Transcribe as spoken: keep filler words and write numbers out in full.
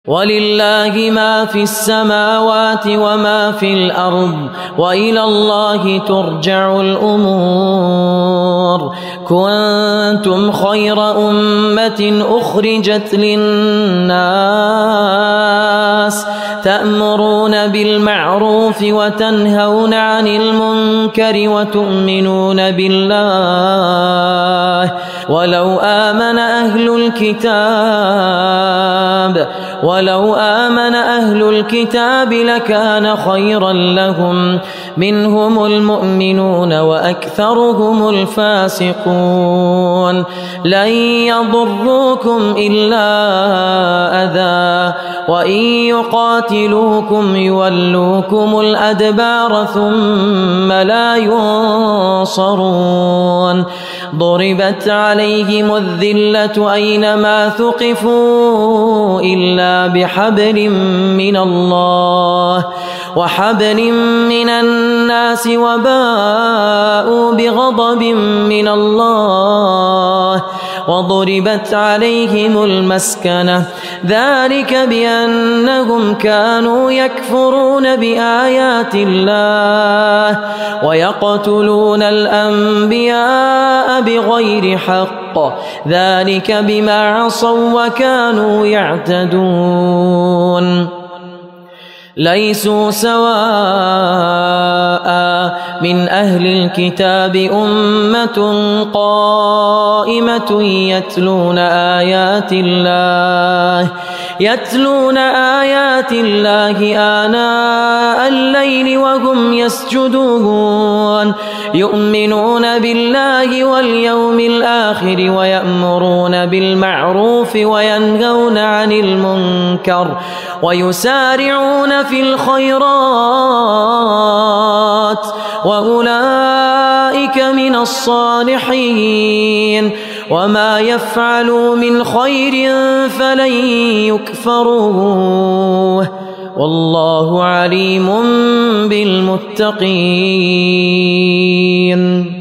ولله ما في السماوات وما في الأرض وإلى الله ترجع الأمور. كنتم خير أمة أخرجت للناس تأمرون بالمعروف وتنهون عن المنكر وتؤمنون بالله ولو آمن أهل الكتاب ولو آمن أهل الكتاب لكان خيرا لهم منهم المؤمنون وأكثرهم الفاسقون. لن يضروكم إلا أذى وإن يقاتلوكم يولوكم الأدبار ثم لا ينصرون. ضربت عليهم الذلة أينما ثقفوا إلا بحبل من الله وحبل من الناس وباءوا بغضب من الله وضربت عليهم المسكنة ذلك بأنهم كانوا يكفرون بآيات الله ويقتلون الأنبياء بغير حق ذلك بما عصوا وكانوا يعتدون. ليسوا سواء من أهل الكتاب أمة قائمة يتلون آيات الله يتلون آيات الله آناء الليل وهم يسجدون يؤمنون بالله واليوم الآخر ويأمرون بالمعروف وينهون عن المنكر ويسارعون في الخيرات وأولئك من الصالحين. وما يفعلوا من خير فلن يكفروه والله عليم بالمتقين.